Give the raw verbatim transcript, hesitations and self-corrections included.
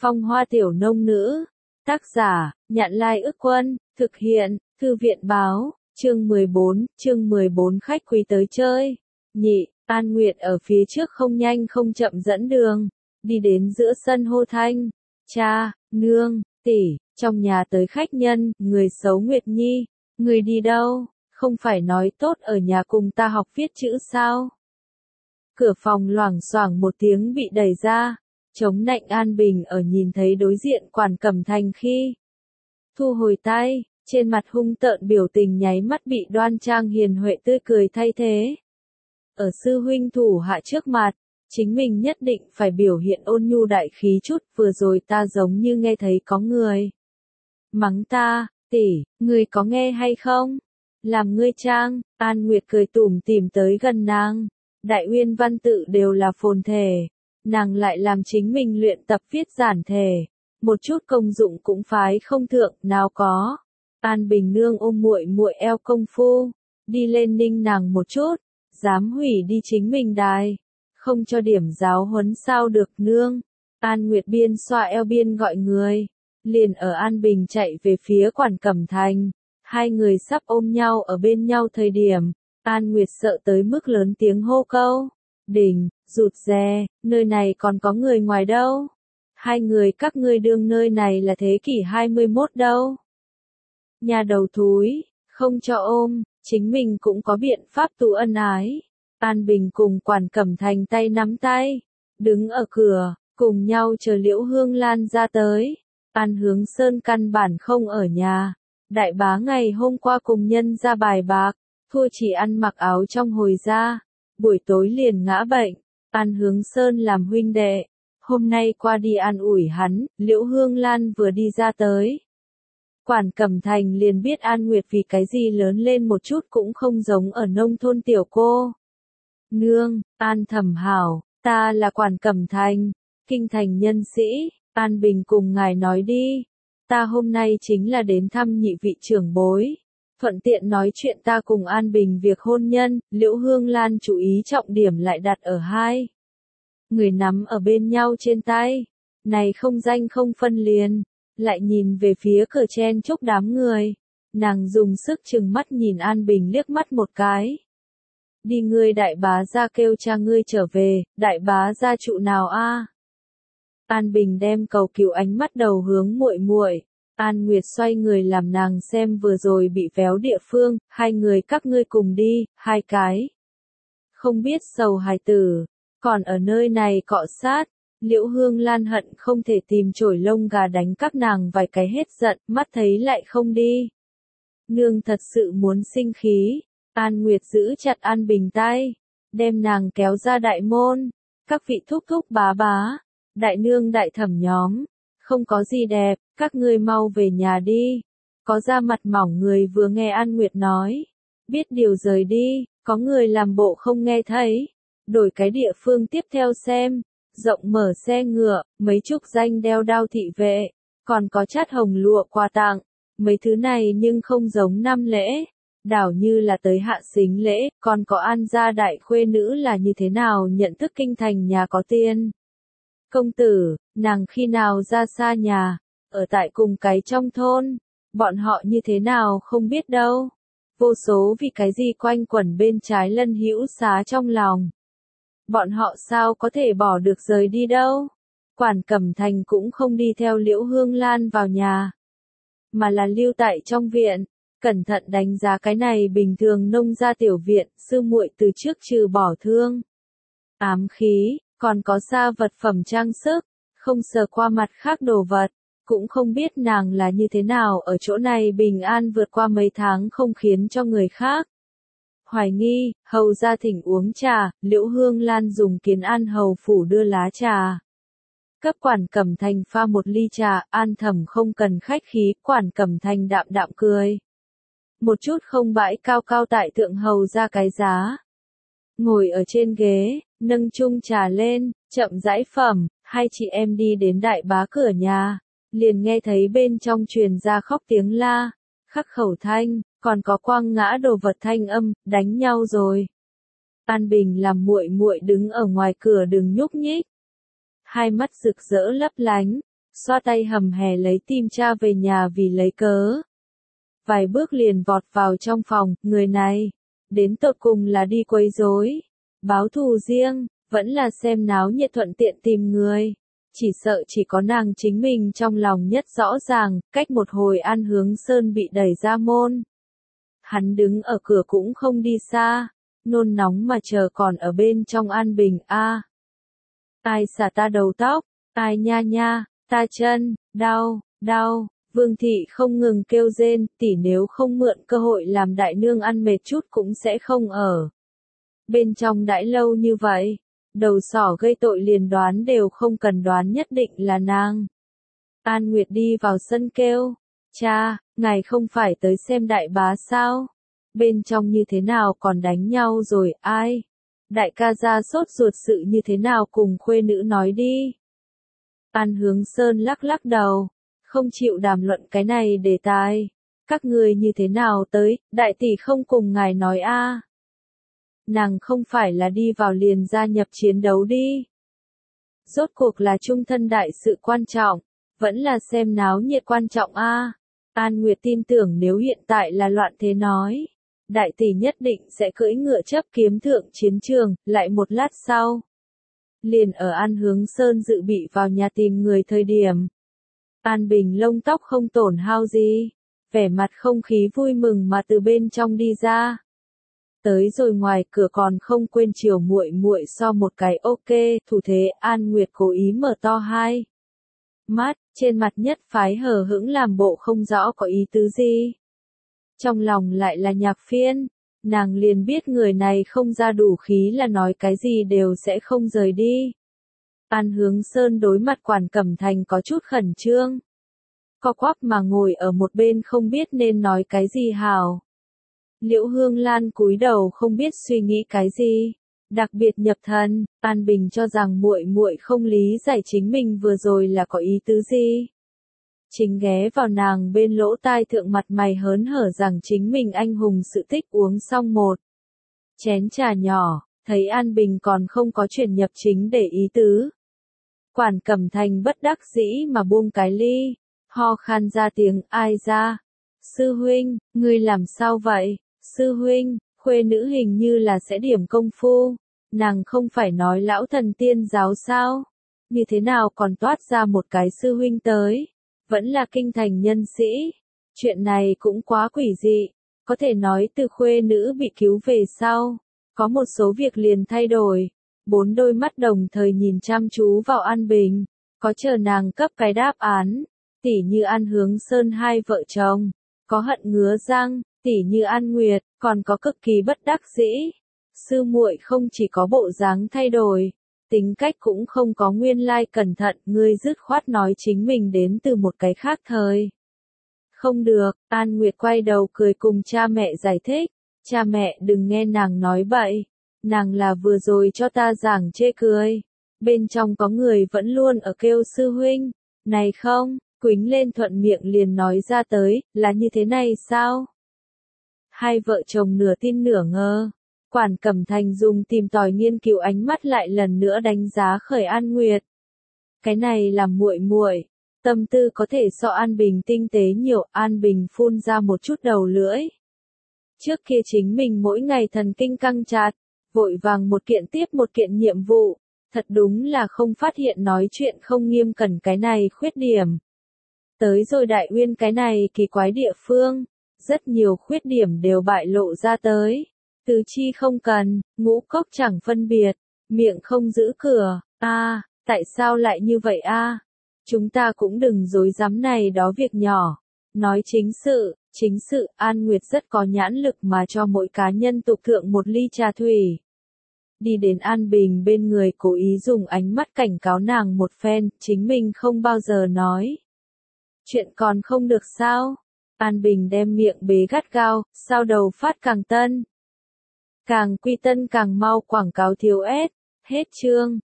Phong Hoa Tiểu Nông Nữ. Tác giả, Nhạn Lai Ức Quân, thực hiện, Thư viện Báo, chương mười bốn, chương mười bốn khách quý tới chơi. Nhị, An Nguyệt ở phía trước không nhanh không chậm dẫn đường, đi đến giữa sân hô thanh. Cha, nương, tỷ, trong nhà tới khách nhân, người xấu Nguyệt Nhi, người đi đâu, không phải nói tốt ở nhà cùng ta học viết chữ sao? Cửa phòng loảng xoảng một tiếng bị đẩy ra, chống nạnh An Bình ở nhìn thấy đối diện Quản Cẩm Thành khi thu hồi tay, trên mặt hung tợn biểu tình nháy mắt bị đoan trang hiền huệ tươi cười thay thế. Ở sư huynh thủ hạ trước mặt, chính mình nhất định phải biểu hiện ôn nhu đại khí chút, vừa rồi ta giống như nghe thấy có người mắng ta, tỷ, người có nghe hay không? Làm ngươi trang, An Nguyệt cười tủm tỉm tới gần nàng, đại uyên văn tự đều là phồn thể, nàng lại làm chính mình luyện tập viết giản thể, một chút công dụng cũng phái không thượng, nào có. An Bình nương ôm muội muội eo công phu, đi lên ninh nàng một chút, dám hủy đi chính mình đài, không cho điểm giáo huấn sao được nương. An Nguyệt biên xoa eo biên gọi người, liền ở An Bình chạy về phía Quản Cẩm Thành, hai người sắp ôm nhau ở bên nhau thời điểm, An Nguyệt sợ tới mức lớn tiếng hô câu, đình, rụt rè, nơi này còn có người ngoài đâu, hai người các ngươi đương nơi này là thế kỷ hai mươi mốt đâu. Nhà đầu thúi, không cho ôm, chính mình cũng có biện pháp tu ân ái. An Bình cùng Quản Cẩm Thành tay nắm tay, đứng ở cửa, cùng nhau chờ Liễu Hương Lan ra tới. An Hướng Sơn căn bản không ở nhà, đại bá ngày hôm qua cùng nhân ra bài bạc, thua chỉ ăn mặc áo trong hồi ra, buổi tối liền ngã bệnh. An Hướng Sơn làm huynh đệ, hôm nay qua đi an ủi hắn, Liễu Hương Lan vừa đi ra tới. Quản Cẩm Thành liền biết An Nguyệt vì cái gì lớn lên một chút cũng không giống ở nông thôn tiểu cô. Nương, An Thẩm hảo, ta là Quản Cẩm Thành, kinh thành nhân sĩ, An Bình cùng ngài nói đi. Ta hôm nay chính là đến thăm nhị vị trưởng bối, thuận tiện nói chuyện ta cùng An Bình việc hôn nhân. Liễu Hương Lan chú ý trọng điểm lại đặt ở hai người nắm ở bên nhau trên tay, này không danh không phân liền, lại nhìn về phía cửa chen chúc đám người, nàng dùng sức chừng mắt nhìn An Bình liếc mắt một cái. Đi ngươi đại bá ra kêu cha ngươi trở về, đại bá ra trụ nào a? An Bình đem cầu cứu ánh mắt đầu hướng muội muội. An Nguyệt xoay người làm nàng xem vừa rồi bị véo địa phương, hai người các ngươi cùng đi, hai cái. Không biết sầu hài tử, còn ở nơi này cọ sát, Liễu Hương Lan hận không thể tìm chổi lông gà đánh các nàng vài cái hết giận, mắt thấy lại không đi. Nương thật sự muốn sinh khí, An Nguyệt giữ chặt An Bình tay, đem nàng kéo ra đại môn, các vị thúc thúc bá bá, đại nương đại thẩm nhóm, không có gì đẹp, các ngươi mau về nhà đi. Có da mặt mỏng người vừa nghe An Nguyệt nói, biết điều rời đi, có người làm bộ không nghe thấy, đổi cái địa phương tiếp theo xem, rộng mở xe ngựa, mấy chục danh đeo đao thị vệ, còn có chát hồng lụa quà tặng, mấy thứ này nhưng không giống năm lễ, đảo như là tới hạ xính lễ, còn có An gia đại khuê nữ là như thế nào nhận thức kinh thành nhà có tiền. Công tử, nàng khi nào ra xa nhà, ở tại cùng cái trong thôn, bọn họ như thế nào không biết đâu. Vô số vì cái gì quanh quẩn bên trái Lân Hữu Xá trong lòng. Bọn họ sao có thể bỏ được rời đi đâu. Quản Cẩm Thành cũng không đi theo Liễu Hương Lan vào nhà, mà là lưu tại trong viện, cẩn thận đánh giá cái này bình thường nông gia tiểu viện, sư muội từ trước trừ bỏ thương, ám khí, còn có xa vật phẩm trang sức, không sờ qua mặt khác đồ vật, cũng không biết nàng là như thế nào ở chỗ này bình an vượt qua mấy tháng không khiến cho người khác hoài nghi. Hầu gia thỉnh uống trà, Liễu Hương Lan dùng kiến An hầu phủ đưa lá trà, cấp Quản Cẩm Thành pha một ly trà. An Thẩm không cần khách khí, Quản Cẩm Thành đạm đạm cười, một chút không bãi cao cao tại thượng hầu ra cái giá, ngồi ở trên ghế, nâng chung trà lên, chậm rãi phẩm. Hai chị em đi đến đại bá cửa nhà, liền nghe thấy bên trong truyền ra khóc tiếng la, khắc khẩu thanh, còn có quăng ngã đồ vật thanh âm, đánh nhau rồi. An Bình làm muội muội đứng ở ngoài cửa đừng nhúc nhích, hai mắt rực rỡ lấp lánh, xoa tay hầm hè lấy tim cha về nhà vì lấy cớ. Vài bước liền vọt vào trong phòng, người này, đến tột cùng là đi quấy rối, báo thù riêng, vẫn là xem náo nhiệt thuận tiện tìm người. Chỉ sợ chỉ có nàng chính mình trong lòng nhất rõ ràng, cách một hồi An Hướng Sơn bị đẩy ra môn. Hắn đứng ở cửa cũng không đi xa, nôn nóng mà chờ còn ở bên trong An Bình a. À, ai xả ta đầu tóc, ai nha nha, ta chân, đau, đau. Vương thị không ngừng kêu rên, tỷ nếu không mượn cơ hội làm đại nương ăn mệt chút cũng sẽ không ở bên trong đãi lâu như vậy. Đầu sỏ gây tội liền đoán đều không cần đoán nhất định là nàng. An Nguyệt đi vào sân kêu, cha, ngài không phải tới xem đại bá sao? Bên trong như thế nào còn đánh nhau rồi, ai? Đại ca gia sốt ruột sự như thế nào cùng khuê nữ nói đi. An Hướng Sơn lắc lắc đầu, không chịu đàm luận cái này đề tài. Các người như thế nào tới, đại tỷ không cùng ngài nói a. À. Nàng không phải là đi vào liền gia nhập chiến đấu đi. Rốt cuộc là trung thân đại sự quan trọng, vẫn là xem náo nhiệt quan trọng a. À. An Nguyệt tin tưởng nếu hiện tại là loạn thế nói, đại tỷ nhất định sẽ cưỡi ngựa chấp kiếm thượng chiến trường, lại một lát sau. Liền ở An Hướng Sơn dự bị vào nhà tìm người thời điểm. An Bình lông tóc không tổn hao gì, vẻ mặt không khí vui mừng mà từ bên trong đi ra. Tới rồi ngoài cửa còn không quên chiều muội muội so một cái ok, thủ thế An Nguyệt cố ý mở to hai mắt, trên mặt nhất phái hờ hững làm bộ không rõ có ý tứ gì. Trong lòng lại là nhạc phiên, nàng liền biết người này không ra đủ khí là nói cái gì đều sẽ không rời đi. An Hướng Sơn đối mặt Quản Cẩm Thành có chút khẩn trương. Co quắp mà ngồi ở một bên không biết nên nói cái gì hảo. Liễu Hương Lan cúi đầu không biết suy nghĩ cái gì. Đặc biệt nhập thần, An Bình cho rằng muội muội không lý giải chính mình vừa rồi là có ý tứ gì. Chính ghé vào nàng bên lỗ tai thượng mặt mày hớn hở rằng chính mình anh hùng sự tích uống xong một chén trà nhỏ, thấy An Bình còn không có chuyển nhập chính để ý tứ. Quản Cẩm Thành bất đắc dĩ mà buông cái ly, ho khan ra tiếng ai ra. Sư huynh, ngươi làm sao vậy? Sư huynh, khuê nữ hình như là sẽ điểm công phu. Nàng không phải nói lão thần tiên giáo sao? Như thế nào còn toát ra một cái sư huynh tới? Vẫn là kinh thành nhân sĩ. Chuyện này cũng quá quỷ dị. Có thể nói từ khuê nữ bị cứu về sau. Có một số việc liền thay đổi. Bốn đôi mắt đồng thời nhìn chăm chú vào An Bình. Có chờ nàng cấp cái đáp án. Tỉ như An Hướng Sơn hai vợ chồng. Có hận ngứa răng. Tỉ như An Nguyệt. Còn có cực kỳ bất đắc dĩ. Sư muội không chỉ có bộ dáng thay đổi, tính cách cũng không có nguyên lai cẩn thận, ngươi dứt khoát nói chính mình đến từ một cái khác thời. Không được, An Nguyệt quay đầu cười cùng cha mẹ giải thích, cha mẹ đừng nghe nàng nói bậy, nàng là vừa rồi cho ta giảng chê cười, bên trong có người vẫn luôn ở kêu sư huynh, này không, quính lên thuận miệng liền nói ra tới, là như thế này sao? Hai vợ chồng nửa tin nửa ngờ. Quản Cẩm Thành dùng tìm tòi nghiên cứu ánh mắt lại lần nữa đánh giá khởi An Nguyệt. Cái này làm muội muội, tâm tư có thể so An Bình tinh tế nhiều, An Bình phun ra một chút đầu lưỡi. Trước kia chính mình mỗi ngày thần kinh căng chặt, vội vàng một kiện tiếp một kiện nhiệm vụ, thật đúng là không phát hiện nói chuyện không nghiêm cẩn cái này khuyết điểm. Tới rồi Đại Uyên cái này kỳ quái địa phương, rất nhiều khuyết điểm đều bại lộ ra tới. Tứ chi không cần, ngũ cốc chẳng phân biệt, miệng không giữ cửa, a, à, tại sao lại như vậy a? À? Chúng ta cũng đừng dối dám này đó việc nhỏ. Nói chính sự, chính sự, An Nguyệt rất có nhãn lực mà cho mỗi cá nhân tục thượng một ly trà thủy. Đi đến An Bình bên người cố ý dùng ánh mắt cảnh cáo nàng một phen, chính mình không bao giờ nói. Chuyện còn không được sao? An Bình đem miệng bế gắt gao, sao đầu phát càng tân. Càng quy tân càng mau quảng cáo thiếu ép, hết chương.